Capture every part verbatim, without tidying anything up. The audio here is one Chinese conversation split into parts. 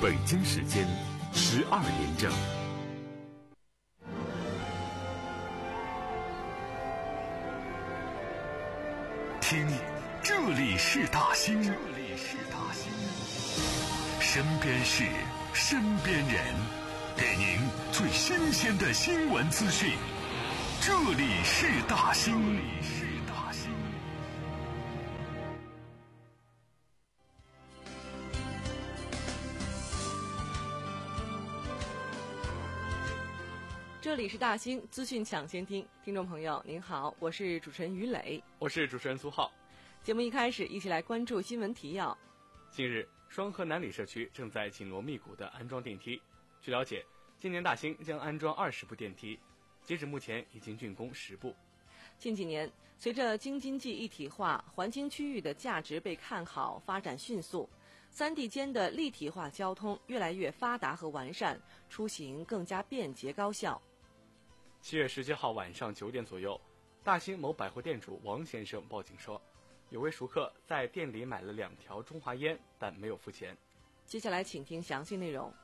北京时间十二点整。听，这里是大兴，这里是大兴，身边事，身边人，给您最新鲜的新闻资讯。这里是大兴，这里是大兴。 这里是大兴资讯抢先听，听众朋友您好，我是主持人于磊， 我是主持人苏浩。 节目一开始，一起来关注新闻提要。 近日，双河南里社区正在紧锣密鼓地安装电梯。据了解，今年大兴将安装二十部电梯，截止目前已经竣工十部。 近几年，随着京津冀一体化，环京区域的价值被看好，发展迅速，三地间的立体化交通越来越发达和完善，出行更加便捷高效。 七月十七号晚上九点左右，大兴某百货店主王先生报警说，有位熟客在店里买了两条中华烟，但没有付钱。 接下来请听详细内容。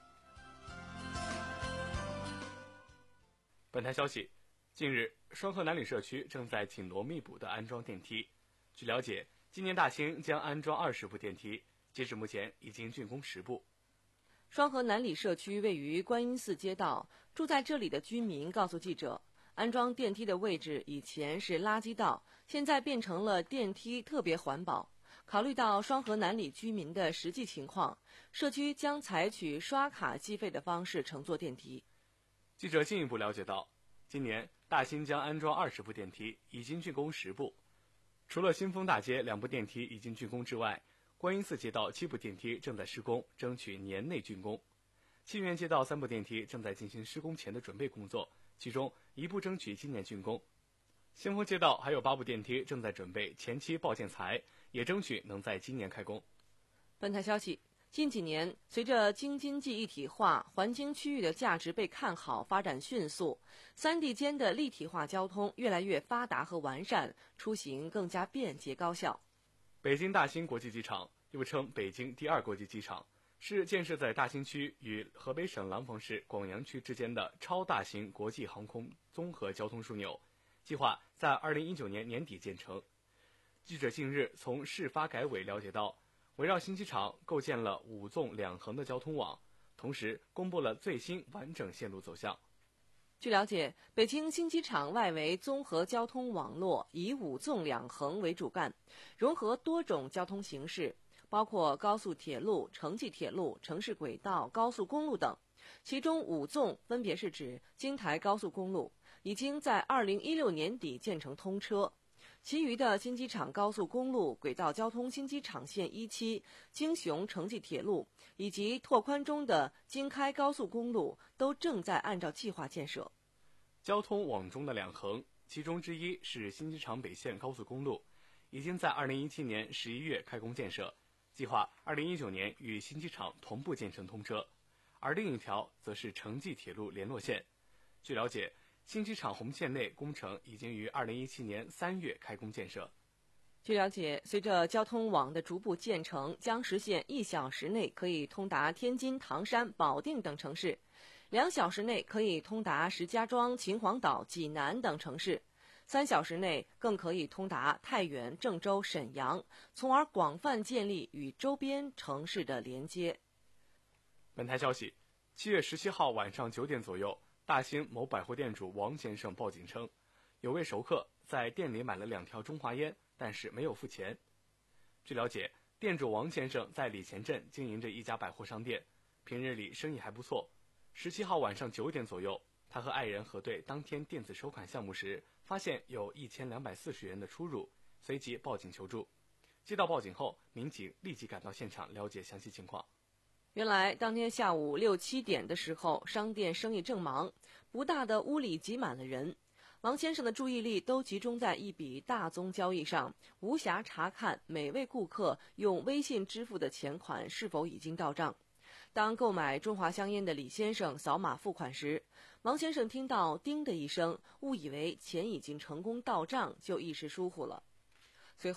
本台消息，近日，双河南里社区正在紧锣密鼓地安装电梯。据了解，今年大兴将安装二十部电梯，截止目前已经竣工十部。 双河南里社区位于观音寺街道，住在这里的居民告诉记者，安装电梯的位置以前是垃圾道，现在变成了电梯特别环保。考虑到双河南里居民的实际情况，社区将采取刷卡计费的方式乘坐电梯。 记者进一步了解到，今年大兴将安装二十部电梯，已经竣工十部。除了新丰大街两部电梯已经竣工之外，观音寺街道七部电梯正在施工，争取年内竣工。沁园街道三部电梯正在进行施工前的准备工作，其中一部争取今年竣工。新丰街道还有八部电梯正在准备前期报建材，也争取能在今年开工。 本台消息，近几年，随着京津冀一体化，环京区域的价值被看好，发展迅速，三地间的立体化交通越来越发达和完善，出行更加便捷高效。 北京大兴国际机场，又称北京第二国际机场，是建设在大兴区与河北省廊坊市广阳区之间的超大型国际航空综合交通枢纽，计划在二零一九年年底建成。记者近日从市发改委了解到，围绕新机场构建了五纵两横的交通网，同时公布了最新完整线路走向。 据了解，北京新机场外围综合交通网络以五纵两横为主干，融合多种交通形式，包括高速铁路、城际铁路、城市轨道、高速公路等。其中五纵分别是指京台高速公路，已经在二零一六年底建成通车。其余的新机场高速公路、轨道交通新机场线一期、京雄城际铁路以及拓宽中的京开高速公路都正在按照计划建设。 交通网中的两横，其中之一是新机场北线高速公路，已经在二零一七年十一月开工建设，计划二零一九年与新机场同步建成通车，而另一条则是城际铁路联络线。据了解，新机场红线内工程已经于二零一七年三月开工建设。 据了解，随着交通网的逐步建成，将实现一小时内可以通达天津、唐山、保定等城市，两小时内可以通达石家庄、秦皇岛、济南等城市，三小时内更可以通达太原、郑州、沈阳，从而广泛建立与周边城市的连接。 本台消息，七月十七号晚上九点左右，大兴某百货店主王先生报警称，有位熟客在店里买了两条中华烟，但是没有付钱。据了解，店主王先生在礼前镇经营着一家百货商店，平日里生意还不错。十七号晚上九点左右，他和爱人核对当天电子收款项目时，发现有一千两百四十元的出入，随即报警求助。接到报警后，民警立即赶到现场了解详细情况。 原来当天下午六七点的时候，商店生意正忙，不大的屋里挤满了人。王先生的注意力都集中在一笔大宗交易上，无暇查看每位顾客用微信支付的钱款是否已经到账。当购买中华香烟的李先生扫码付款时，王先生听到叮的一声，误以为钱已经成功到账，就一时疏忽了。随后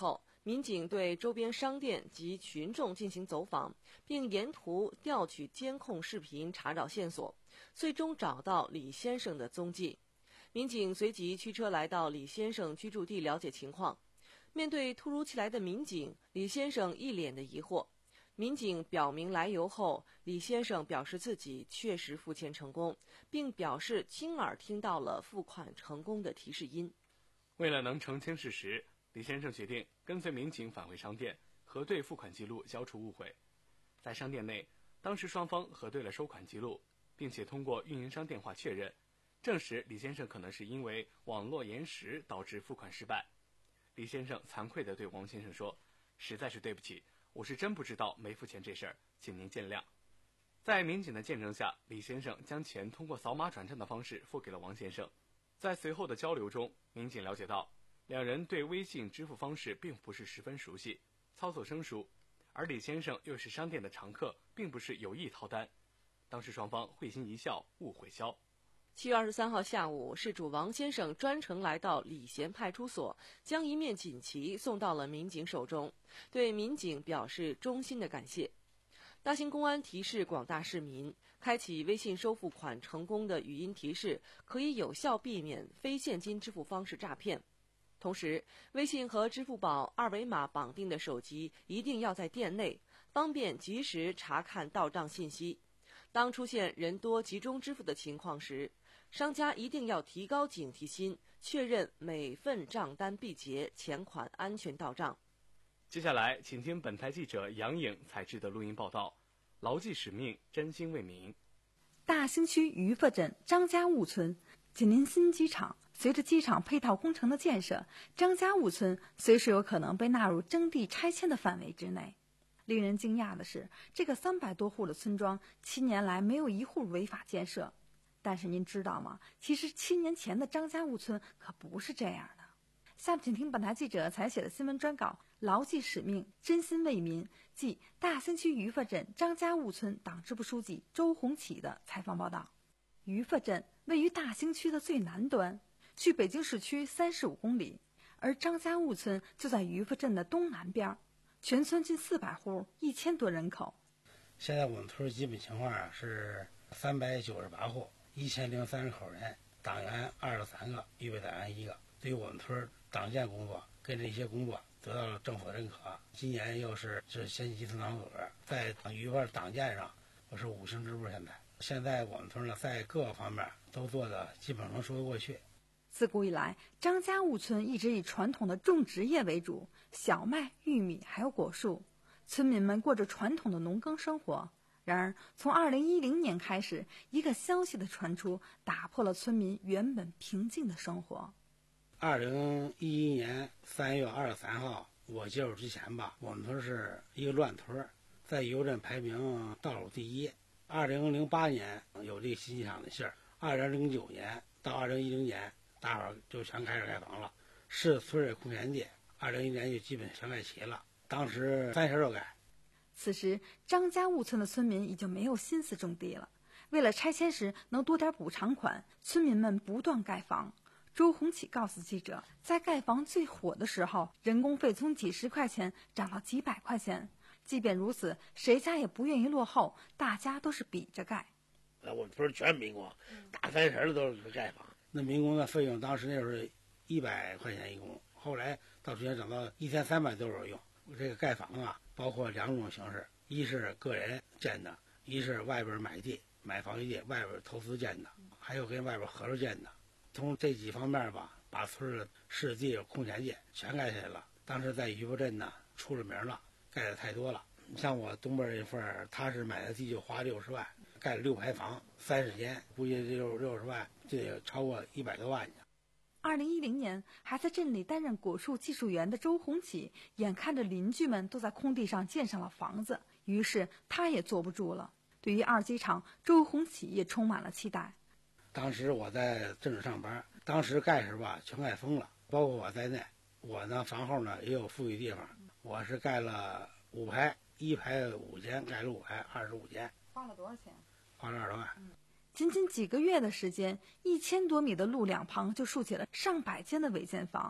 民警对周边商店及群众进行走访，并沿途调取监控视频查找线索，最终找到李先生的踪迹。民警随即驱车来到李先生居住地了解情况。面对突如其来的民警，李先生一脸的疑惑。民警表明来由后，李先生表示自己确实付钱成功，并表示亲耳听到了付款成功的提示音。 为了能澄清事实，李先生决定跟随民警返回商店，核对付款记录，消除误会。在商店内，当时双方核对了收款记录，并且通过运营商电话确认，证实李先生可能是因为网络延时导致付款失败。李先生惭愧地对王先生说：“实在是对不起，我是真不知道没付钱这事儿，请您见谅。”在民警的见证下，李先生将钱通过扫码转账的方式付给了王先生。在随后的交流中，民警了解到，两人对微信支付方式并不是十分熟悉，操作生疏，而李先生又是商店的常客，并不是有意掏单。当时双方会心一笑，误会消。 七月二十三号下午，事主王先生专程来到礼贤派出所，将一面锦旗送到了民警手中，对民警表示衷心的感谢。大兴公安提示广大市民，开启微信收付款成功的语音提示，可以有效避免非现金支付方式诈骗。同时，微信和支付宝二维码绑定的手机一定要在店内，方便及时查看到账信息。当出现人多集中支付的情况时，商家一定要提高警惕心，确认每份账单必结，钱款安全到账。 接下来，请听本台记者杨颖采制的录音报道：牢记使命，真心为民。 大兴区于发镇张家坞村紧邻新机场，随着机场配套工程的建设，张家坞村随时有可能被纳入征地拆迁的范围之内。令人惊讶的是，这个三百多户的村庄，七年来没有一户违法建设。但是您知道吗？其实七年前的张家坞村可不是这样的。下面请听本台记者采写的新闻专稿《牢记使命，真心为民》，即大兴区于发镇张家坞村党支部书记周红启的采访报道。于发镇位于大兴区的最南端，距北京市区三十五公里，而张家坞村就在于发镇的东南边。全村近四百户，一千多人口。 现在我们村基本情况是三百九十八户，一千零三十口人，党员二十三个，预备党员一个。对于我们村党建工作跟这些工作得到了政府的认可。今年又是是县级村党组织在于发党建上，我是五星支部。现在现在我们村呢，在各个方面都做的基本能说得过去。 自古以来，张家坞村一直以传统的种植业为主，小麦、玉米还有果树，村民们过着传统的农耕生活。然而，从二零一零年开始，一个消息的传出，打破了村民原本平静的生活。 二零一一年三月二十三号，我接手之前吧，我们村是一个乱村，在邮镇排名倒数第一。二零零八年有这个新机场的信儿，二零零九年到二零一零年。大伙儿就全开始盖房了，市村的空田地，二零一年就基本全盖齐了。当时三十多盖。 此时，张家坞村的村民已经没有心思种地了。为了拆迁时能多点补偿款，村民们不断盖房。周红启告诉记者，在盖房最火的时候，人工费从几十块钱涨到几百块钱。即便如此，谁家也不愿意落后，大家都是比着盖。 我们村全民工，大三十的都是盖房。那民工的费用当时那时候一百块钱一工，后来到逐渐涨到一千三百多少用。这个盖房啊，包括两种形式，一是个人建的，一是外边买地买房地外边投资建的，还有跟外边合作建的。从这几方面吧，把村的市地空田地全盖下来了。当时在于发镇呢出了名了，盖的太多了。像我东边这份，他是买的地就花六十万，盖了六排房，三十间，估计六六十万就得超过一百多万去。 二零一零年，还在镇里担任果树技术员的周红启，眼看着邻居们都在空地上建上了房子，于是他也坐不住了。对于二机场，周红启也充满了期待。 当时我在镇上上班，当时盖时吧，全盖疯了，包括我在内。我呢，房后呢也有富裕地方，我是盖了五排。一排五间，盖了五排，二十五间， 花了多少钱？ 花了二十万。 嗯，仅仅几个月的时间，一千多米的路两旁就竖起了上百间的违建房。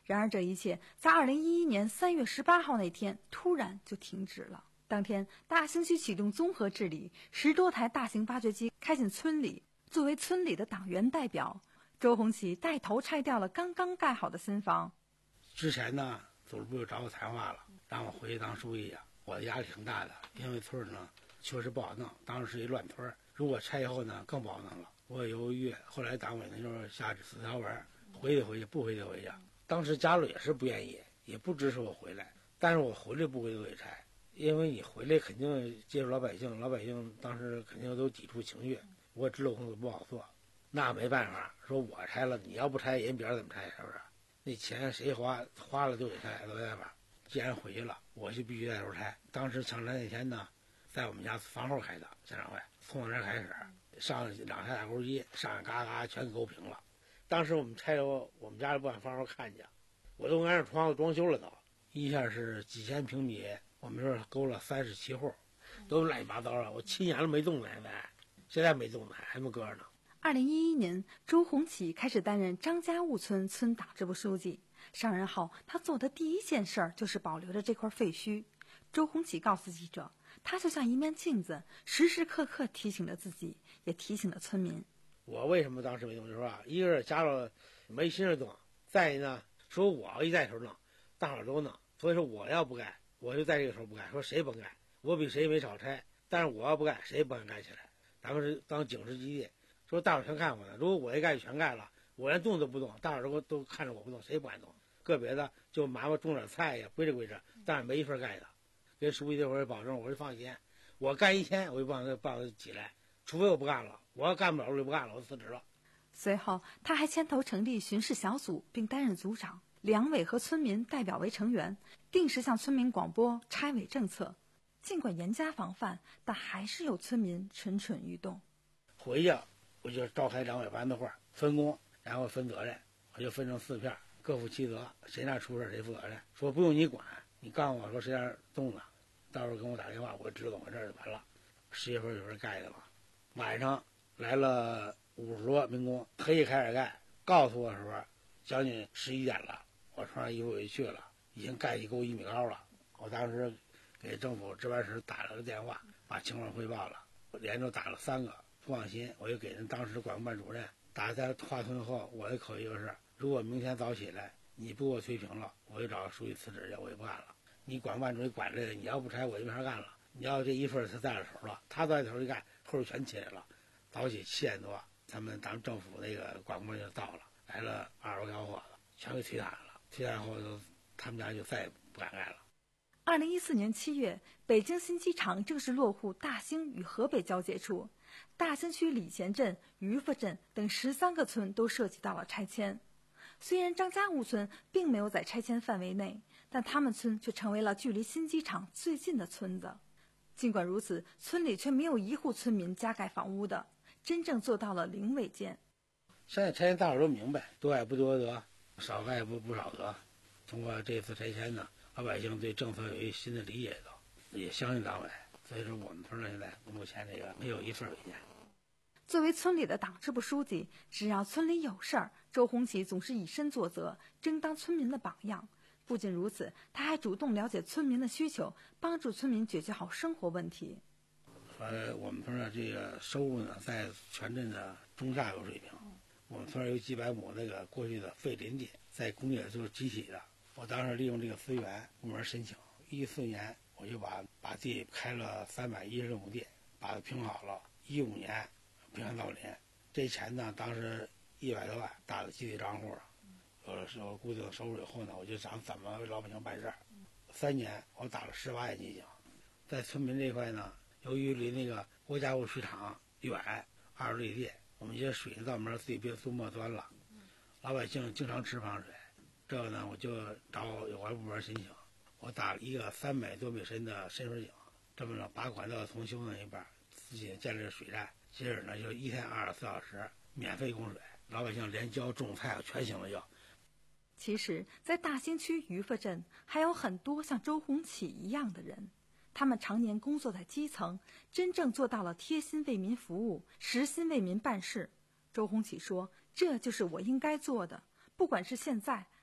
然而这一切在二零一一年三月十八号那天突然就停止了。当天，大兴区启动综合治理，十多台大型挖掘机开进村里。作为村里的党员代表，周鸿启带头拆掉了刚刚盖好的新房。 之前呢，组织部又找我谈话了，让我回去当书记呀。我的压力挺大的，因为村呢确实不好弄，当时是一乱村，如果拆以后呢更不好弄了。我也犹豫，后来党委呢就是下四条文，回去回去，不回去回去。当时家里也是不愿意，也不支持我回来，但是我回来不回去给拆。因为你回来肯定接触老百姓，老百姓当时肯定都有抵触情绪，我知道工作不好做，那没办法，说我拆了，你要不拆，人别人怎么拆？是不是？那钱谁花，花了就得拆，没办法。既然回去了，我就必须带头拆。当时抢拆那天呢，在我们家房后开的家长会，从那开始上两台打钩机，上嘎嘎全勾平了。当时我们拆了，我们家里不敢房后看见，我都按着窗子装修了都，一下是几千平米。我们这儿勾了三十七户，都乱七八糟了。我七年了没动呢，现在现在没动呢，还没搁着呢。 二零一一年，周鸿启开始担任张家坞村村党支部书记。上任后，他做的第一件事儿就是保留着这块废墟。周鸿启告诉记者，他就像一面镜子，时时刻刻提醒着自己，也提醒着村民。 我为什么当时没动？就是说，一个是家里没心思动，再一呢，说我一带头弄，大伙儿都弄，所以说我要不干。我就在这个时候不干，说谁甭干，我比谁没少拆，但是我要不干，谁不敢干起来？咱们是当警示基地，说大伙全看我呢。如果我一干就全干了，我连动都不动，大伙都都看着我不动，谁不敢动？个别的就麻烦种点菜呀，归着归着，但是没一份干的。跟书记这会儿保证，我就放心，我干一天我就帮他帮他起来，除非我不干了，我要干不了我就不干了，我辞职了。 随后，他还牵头成立巡视小组，并担任组长。两委和村民代表为成员，定时向村民广播拆违政策。尽管严加防范，但还是有村民蠢蠢欲动。 回去我就召开两委班子会，分工，然后分责任，我就分成四片，各负其责，谁那出事谁负责任。说不用你管，你告诉我说谁那动了，到时候跟我打电话，我知道怎么回事就完了。十月份有人盖的嘛，晚上来了五十多民工，黑夜开始盖，告诉我的时候将近十一点了。我穿上衣服我就去了，已经盖一沟一米高了。我当时给政府值班室打了个电话，把情况汇报了。我连着打了三个，不放心，我就给人当时管控办主任打在话筒后，我的口一个是：如果明天早起来你不给我推平了，我就找书记辞职去，我也不干了。你管控办主任管这个，你要不拆我就没法干了。你要这一份他在了头了，他在头一干，后头全起来了。早起七点多，咱们咱们政府那个管控办就到了，来了二十多小伙子，全给推打了。推打后就他们家就再也不敢干了。 二零一四年七月，北京新机场正式落户大兴与河北交界处，大兴区礼贤镇、于佛镇等十三个村都涉及到了拆迁。虽然张家坞村并没有在拆迁范围内，但他们村却成为了距离新机场最近的村子。尽管如此，村里却没有一户村民加盖房屋的，真正做到了零违建。 现在拆迁大伙都明白，多盖不多得，少盖不不少得。通过这次拆迁呢，老百姓对政策有一新的理解，都也相信党委，所以说我们村呢现在目前这个没有一份违建。 作为村里的党支部书记，只要村里有事儿，周鸿启总是以身作则，争当村民的榜样。不仅如此，他还主动了解村民的需求，帮助村民解决好生活问题。 呃，我们村的这个收入呢，在全镇的中下游水平。我们村有几百亩那个过去的废林地，在工业就是集体的。我当时利用这个资源，部门申请，一四年我就把把地开了三百一十亩地，把它平好了。一五年平安造林，这钱呢，当时一百多万打到集体账户了。有了有了固定的收入以后呢，我就想怎么为老百姓办事儿。三年我打了十八亿基金，在村民这块呢，由于离那个国家物水厂远，二十里地，我们这些水呢到我们这儿自己别做末端了，老百姓经常吃防水。这个呢，我就找有关部门申请，我打了一个三百多米深的深水井，这么着把管道重修那一半，自己建立了水站，接着呢就一天二十四小时免费供水，老百姓连浇种菜全行了就。 其实，在大兴区于佛镇还有很多像周鸿启一样的人，他们常年工作在基层，真正做到了贴心为民服务，实心为民办事。周鸿启说：“这就是我应该做的，不管是现在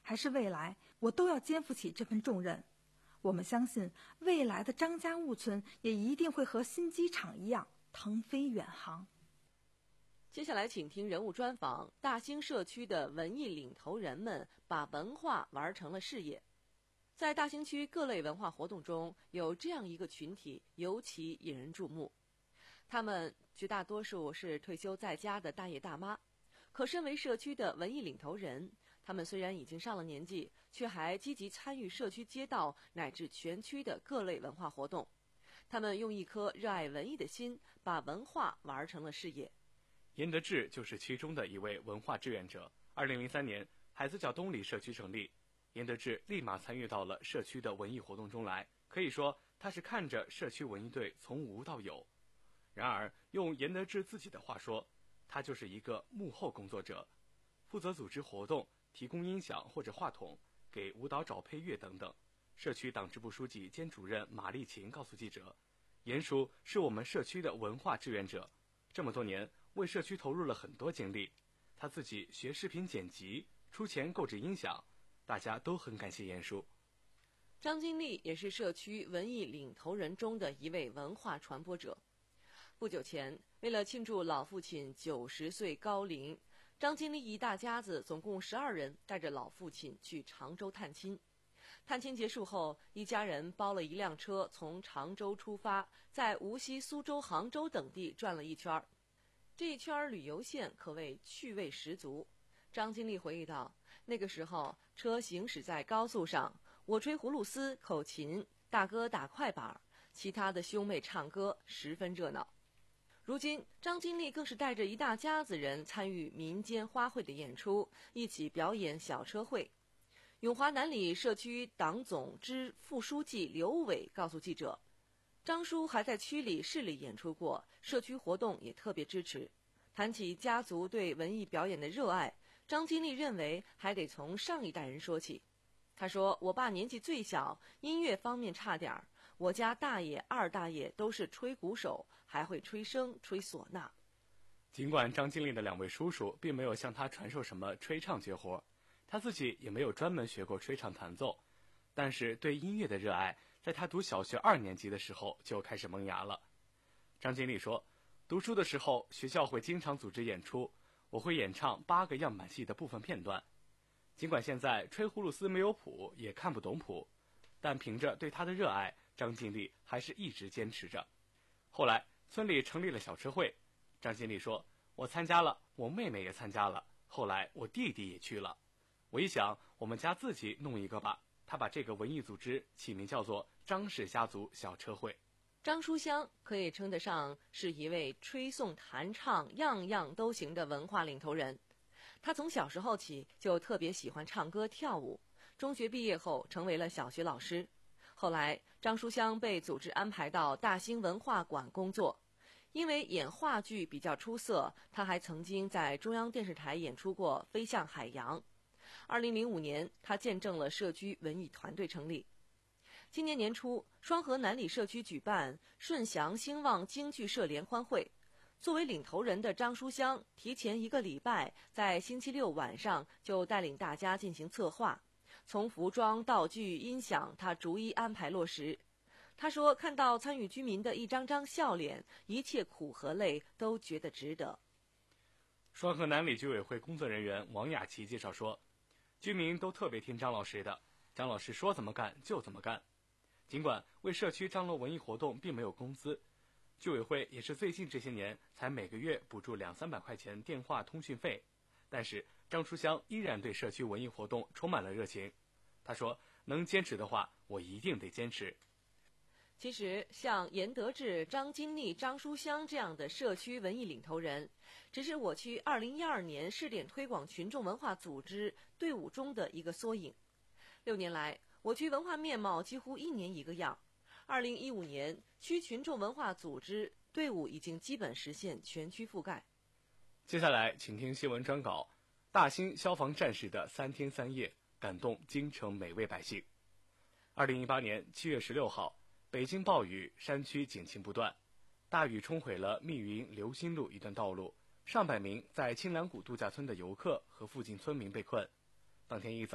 还是未来，我都要肩负起这份重任。我们相信，未来的张家坞村也一定会和新机场一样腾飞远航。 接下来请听人物专访，大兴社区的文艺领头人们把文化玩成了事业。在大兴区各类文化活动中，有这样一个群体尤其引人注目，他们绝大多数是退休在家的大爷大妈，可身为社区的文艺领头人，他们虽然已经上了年纪，却还积极参与社区街道乃至全区的各类文化活动。他们用一颗热爱文艺的心，把文化玩成了事业。 严德志就是其中的一位文化志愿者。二零零三年，海子角东里社区成立，严德志立马参与到了社区的文艺活动中来，可以说他是看着社区文艺队从无到有。然而，用严德志自己的话说，他就是一个幕后工作者，负责组织活动，提供音响或者话筒，给舞蹈找配乐等等。社区党支部书记兼主任马丽琴告诉记者，严叔是我们社区的文化志愿者，这么多年为社区投入了很多精力，他自己学视频剪辑，出钱购置音响，大家都很感谢严叔。 张金丽也是社区文艺领头人中的一位文化传播者。不久前，为了庆祝老父亲九十岁高龄，张金丽一大家子总共十二人带着老父亲去常州探亲。探亲结束后，一家人包了一辆车从常州出发，在无锡、苏州、杭州等地转了一圈。这一圈旅游线可谓趣味十足。张金丽回忆道，那个时候车行驶在高速上，我吹葫芦丝、口琴，大哥打快板，其他的兄妹唱歌，十分热闹。如今，张金丽更是带着一大家子人参与民间花卉的演出，一起表演小车会。永华南里社区党总支副书记刘伟告诉记者，张叔还在区里市里演出过，社区活动也特别支持。谈起家族对文艺表演的热爱，张金丽认为还得从上一代人说起。他说，我爸年纪最小，音乐方面差点儿，我家大爷、二大爷都是吹鼓手，还会吹笙、吹唢呐。 尽管张金丽的两位叔叔并没有向他传授什么吹唱绝活，他自己也没有专门学过吹唱弹奏，但是对音乐的热爱在他读小学二年级的时候就开始萌芽了。张金丽说，读书的时候学校会经常组织演出，我会演唱八个样板戏的部分片段。尽管现在吹葫芦丝没有谱，也看不懂谱，但凭着对他的热爱，张金丽还是一直坚持着。后来村里成立了小车会，张金丽说，我参加了，我妹妹也参加了，后来我弟弟也去了。我一想，我们家自己弄一个吧，他把这个文艺组织起名叫做张氏家族小车会。 张书香可以称得上是一位吹诵弹唱样样都行的文化领头人。他从小时候起就特别喜欢唱歌跳舞，中学毕业后成为了小学老师。后来张书香被组织安排到大兴文化馆工作，因为演话剧比较出色，他还曾经在中央电视台演出过《飞向海洋》。二零零五年，他见证了社区文艺团队成立。今年年初，双河南里社区举办顺祥兴旺京剧社联欢会。作为领头人的张书香，提前一个礼拜，在星期六晚上就带领大家进行策划，从服装、道具、音响，他逐一安排落实。他说，看到参与居民的一张张笑脸，一切苦和累都觉得值得。 双河南里居委会工作人员王雅琪介绍说，居民都特别听张老师的，张老师说怎么干就怎么干。尽管为社区张罗文艺活动并没有工资，居委会也是最近这些年才每个月补助两三百块钱电话通讯费，但是张书香依然对社区文艺活动充满了热情。他说，能坚持的话，我一定得坚持。 其实像严德志、张金丽、张书香这样的社区文艺领头人，只是我区二零一二年试点推广群众文化组织队伍中的一个缩影。六年来，我区文化面貌几乎一年一个样。二零一五年，区群众文化组织队伍已经基本实现全区覆盖。 接下来，请听新闻专稿：大兴消防战士的三天三夜，感动京城每位百姓。二零一八年七月十六号，北京暴雨，山区警情不断，大雨冲毁了密云流心路一段道路，上百名在青蓝谷度假村的游客和附近村民被困。当天一早，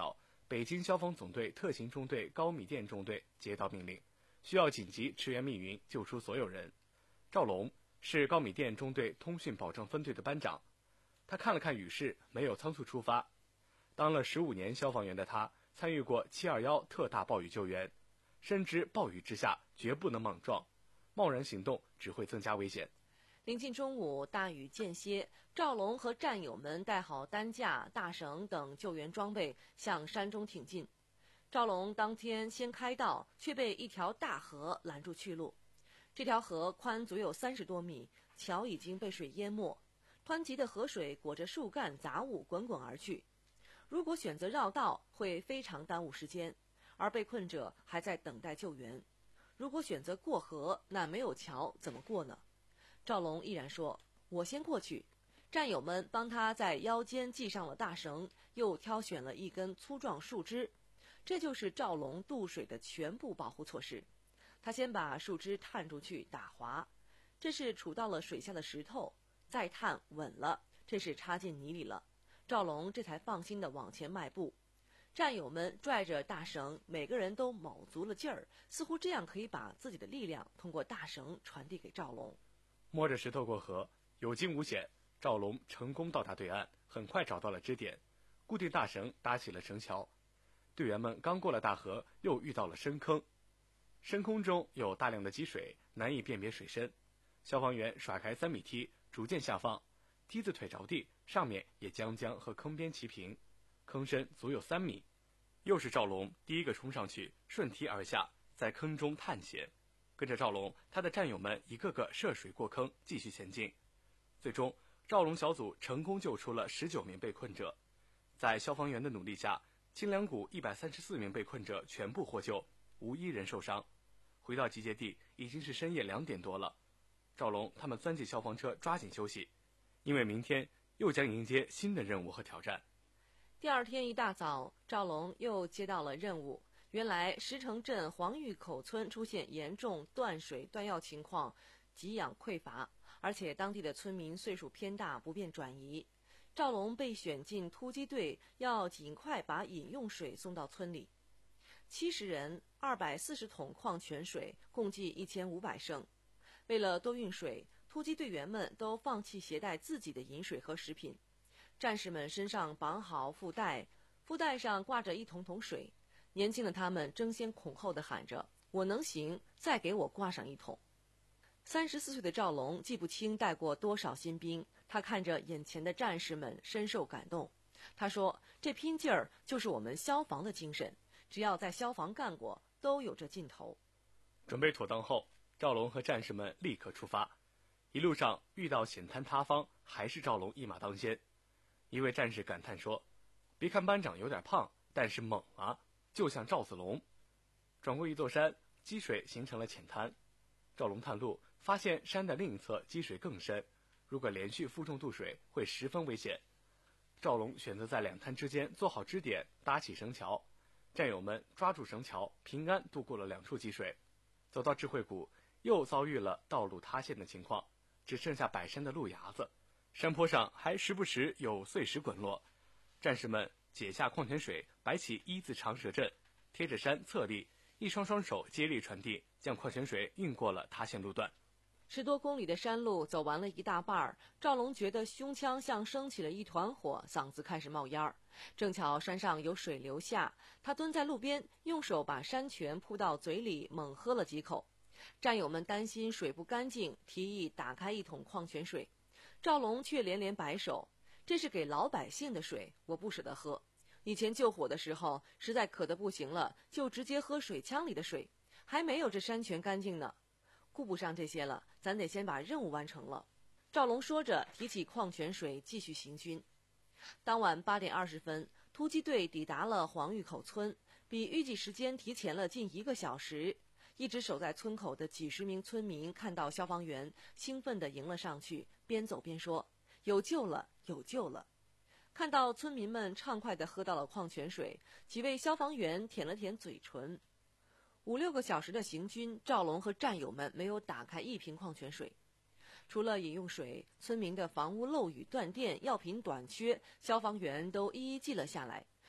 北京消防总队特勤中队高米店中队接到命令，需要紧急驰援密云，救出所有人。赵龙是高米店中队通讯保障分队的班长，他看了看雨势，没有仓促出发。当了十五年消防员的他，参与过七二一特大暴雨救援，深知暴雨之下绝不能莽撞，贸然行动只会增加危险。 临近中午，大雨间歇，赵龙和战友们带好担架、大绳等救援装备，向山中挺进。赵龙当天先开道，却被一条大河拦住去路。这条河宽足有三十多米，桥已经被水淹没，湍急的河水裹着树干杂物滚滚而去。如果选择绕道，会非常耽误时间，而被困者还在等待救援。如果选择过河，那没有桥怎么过呢？赵龙毅然说：“我先过去。”战友们帮他在腰间系上了大绳，又挑选了一根粗壮树枝，这就是赵龙渡水的全部保护措施。他先把树枝探出去打滑，这是杵到了水下的石头，再探稳了，这是插进泥里了。赵龙这才放心地往前迈步。战友们拽着大绳，每个人都卯足了劲儿，似乎这样可以把自己的力量通过大绳传递给赵龙。 摸着石头过河，有惊无险，赵龙成功到达对岸，很快找到了支点，固定大绳，搭起了绳桥。队员们刚过了大河，又遇到了深坑，深空中有大量的积水，难以辨别水深。消防员甩开三米梯，逐渐下放，梯子腿着地，上面也将将和坑边齐平，坑深足有三米。又是赵龙第一个冲上去，顺梯而下，在坑中探险。跟着赵龙，他的战友们一个个涉水过坑，继续前进。最终，赵龙小组成功救出了十九名被困者。在消防员的努力下，清凉谷一百三十四名被困者全部获救，无一人受伤。回到集结地，已经是深夜两点多了。赵龙他们钻进消防车，抓紧休息，因为明天又将迎接新的任务和挑战。 第二天一大早，赵龙又接到了任务。原来石城镇黄峪口村出现严重断水断药情况，给养匮乏，而且当地的村民岁数偏大，不便转移。赵龙被选进突击队，要尽快把饮用水送到村里。七十人，二百四十桶矿泉水，共计一千五百升。为了多运水，突击队员们都放弃携带自己的饮水和食品。战士们身上绑好腹带，腹带上挂着一桶桶水。年轻的他们争先恐后地喊着：“我能行，再给我挂上一桶。”三十四岁的赵龙记不清带过多少新兵，他看着眼前的战士们，深受感动。他说：“这拼劲儿就是我们消防的精神，只要在消防干过，都有这劲头。” 准备妥当后，赵龙和战士们立刻出发。一路上遇到险滩塌方，还是赵龙一马当先。一位战士感叹说：“别看班长有点胖，但是猛啊！就像赵子龙。”转过一座山，积水形成了浅滩。赵龙探路，发现山的另一侧积水更深，如果连续负重渡水，会十分危险。赵龙选择在两滩之间做好支点，搭起绳桥。战友们抓住绳桥，平安渡过了两处积水。走到智慧谷，又遭遇了道路塌陷的情况，只剩下柏山的路牙子，山坡上还时不时有碎石滚落。战士们解下矿泉水，摆起一字长蛇阵，贴着山侧立，一双双手接力传递，将矿泉水运过了塌陷路段。 十多公里的山路走完了一大半儿，赵龙觉得胸腔像升起了一团火，嗓子开始冒烟儿。正巧山上有水流下，他蹲在路边，用手把山泉扑到嘴里，猛喝了几口。战友们担心水不干净，提议打开一桶矿泉水。赵龙却连连摆手：“这是给老百姓的水，我不舍得喝。以前救火的时候，实在渴得不行了，就直接喝水枪里的水，还没有这山泉干净呢。顾不上这些了，咱得先把任务完成了。”赵龙说着，提起矿泉水继续行军。当晚八点二十分，突击队抵达了黄峪口村，比预计时间提前了近一个小时。一直守在村口的几十名村民看到消防员，兴奋地迎了上去，边走边说：“有救了，有救了！”看到村民们畅快地喝到了矿泉水，几位消防员舔了舔嘴唇。五六个小时的行军，赵龙和战友们没有打开一瓶矿泉水。除了饮用水，村民的房屋漏雨、断电、药品短缺，消防员都一一记了下来。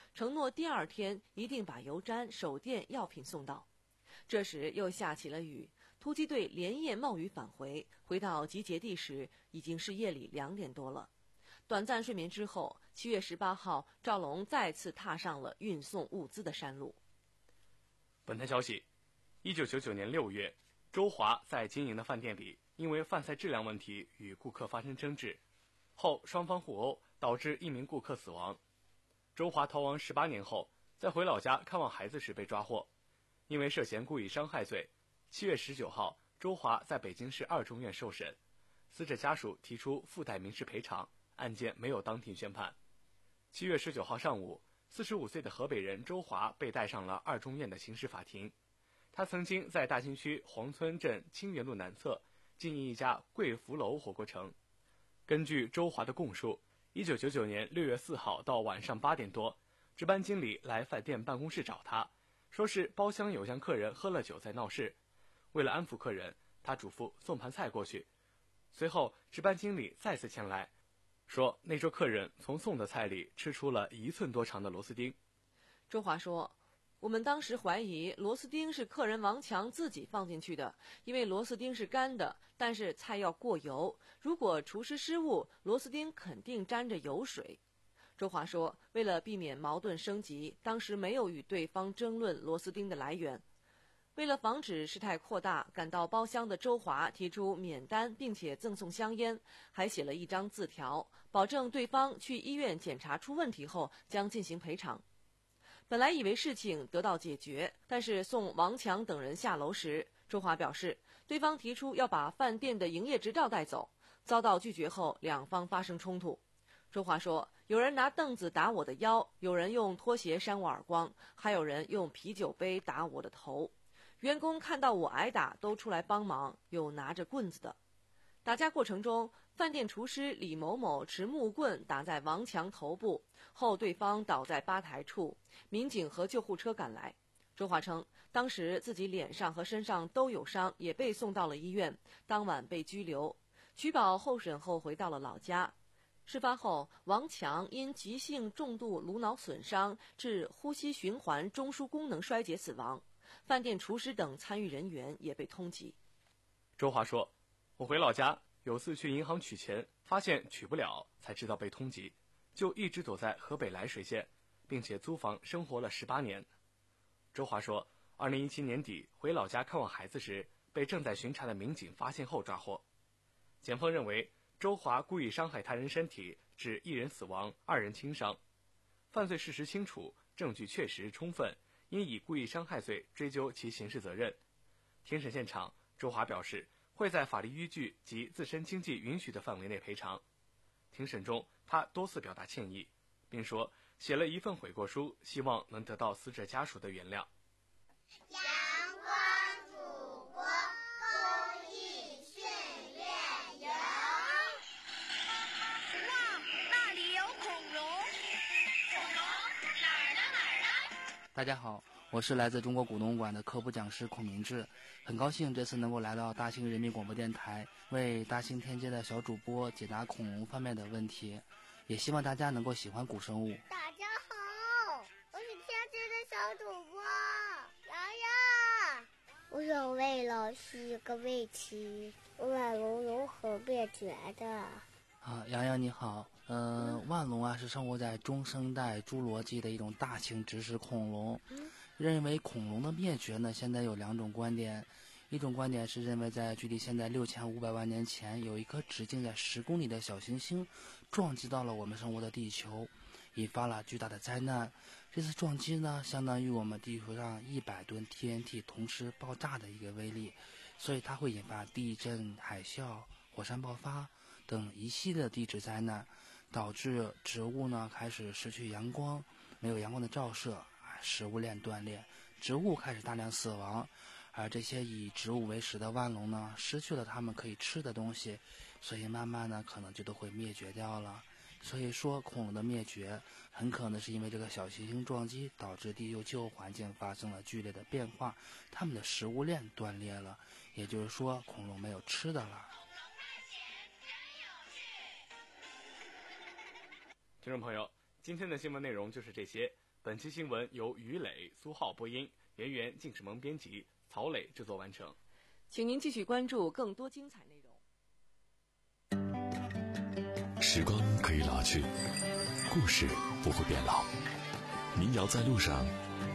承诺第二天一定把油毡、手电、药品送到。这时又下起了雨，突击队连夜冒雨返回，回到集结地时已经是夜里两点多了。短暂睡眠之后，七月十八号，赵龙再次踏上了运送物资的山路。 本台消息，一九九九年六月，周华在经营的饭店里，因为饭菜质量问题与顾客发生争执，后双方互殴，导致一名顾客死亡。周华逃亡十八年后，在回老家看望孩子时被抓获，因为涉嫌故意伤害罪，七月十九号，周华在北京市二中院受审，死者家属提出附带民事赔偿，案件没有当庭宣判。七月十九号上午，四十五岁的河北人周华被带上了二中院的刑事法庭。他曾经在大兴区黄村镇清源路南侧经营一家贵福楼火锅城。根据周华的供述，一九九九年六月四号到晚上八点多，值班经理来饭店办公室找他，说是包厢有向客人喝了酒在闹事。为了安抚客人，他嘱咐送盘菜过去。随后值班经理再次前来，说那桌客人从送的菜里吃出了一寸多长的螺丝钉。 周华说，我们当时怀疑螺丝钉是客人王强自己放进去的，因为螺丝钉是干的，但是菜要过油，如果厨师失误，螺丝钉肯定沾着油水。周华说，为了避免矛盾升级，当时没有与对方争论螺丝钉的来源。为了防止事态扩大，赶到包厢的周华提出免单，并且赠送香烟，还写了一张字条，保证对方去医院检查出问题后将进行赔偿。本来以为事情得到解决，但是送王强等人下楼时，周华表示对方提出要把饭店的营业执照带走，遭到拒绝后两方发生冲突。周华说，有人拿凳子打我的腰，有人用拖鞋扇我耳光，还有人用啤酒杯打我的头。员工看到我挨打都出来帮忙，有拿着棍子的。打架过程中，饭店厨师李某某持木棍打在王强头部后，对方倒在吧台处，民警和救护车赶来。周华称，当时自己脸上和身上都有伤，也被送到了医院，当晚被拘留。取保候审后回到了老家。事发后，王强因急性重度颅脑损伤致呼吸循环中枢功能衰竭死亡，饭店厨师等参与人员也被通缉。 周华说，我回老家有次去银行取钱，发现取不了，才知道被通缉，就一直躲在河北涞水县，并且租房生活了十八年。周华说，二零一七年底回老家看望孩子时，被正在巡查的民警发现后抓获。检方认为，周华故意伤害他人身体，致一人死亡，二人轻伤，犯罪事实清楚，证据确实充分，应以故意伤害罪追究其刑事责任。庭审现场，周华表示会在法律依据及自身经济允许的范围内赔偿。庭审中，他多次表达歉意，并说写了一份悔过书，希望能得到死者家属的原谅。 阳光祖国，公益训练营。 哇，那里有恐龙！恐龙哪儿呢？哪儿呢？ 大家好，我是来自中国古农馆的科普讲师孔明志，很高兴这次能够来到大兴人民广播电台，为大兴天街的小主播解答恐龙方面的问题，也希望大家能够喜欢古生物。 大家好，我是天街的小主播洋洋。我想问老师一个问题：万龙如何灭绝的？ 啊，洋洋你好，呃，嗯、万龙啊是生活在中生代侏罗纪的一种大型植食恐龙。嗯、认为恐龙的灭绝呢，现在有两种观点。一种观点是认为在距离现在六千五百万年前，有一颗直径在十公里的小行星撞击到了我们生活的地球，引发了巨大的灾难。这次撞击呢，相当于我们地球上一百吨 T N T 同时爆炸的一个威力，所以它会引发地震、海啸、火山爆发等一系列的地质灾难，导致植物呢开始失去阳光，没有阳光的照射，食物链断裂，植物开始大量死亡。而这些以植物为食的万龙呢，失去了它们可以吃的东西，所以慢慢呢可能就都会灭绝掉了。所以说恐龙的灭绝很可能是因为这个小行星撞击导致地球气候环境发生了剧烈的变化，它们的食物链断裂了，也就是说恐龙没有吃的了。 听众朋友，今天的新闻内容就是这些。本本期新闻由于磊、苏浩播音，袁源、靳世萌编辑，曹磊制作完成。 请您继续关注更多精彩内容。时光可以老去，故事不会变老。民谣在路上，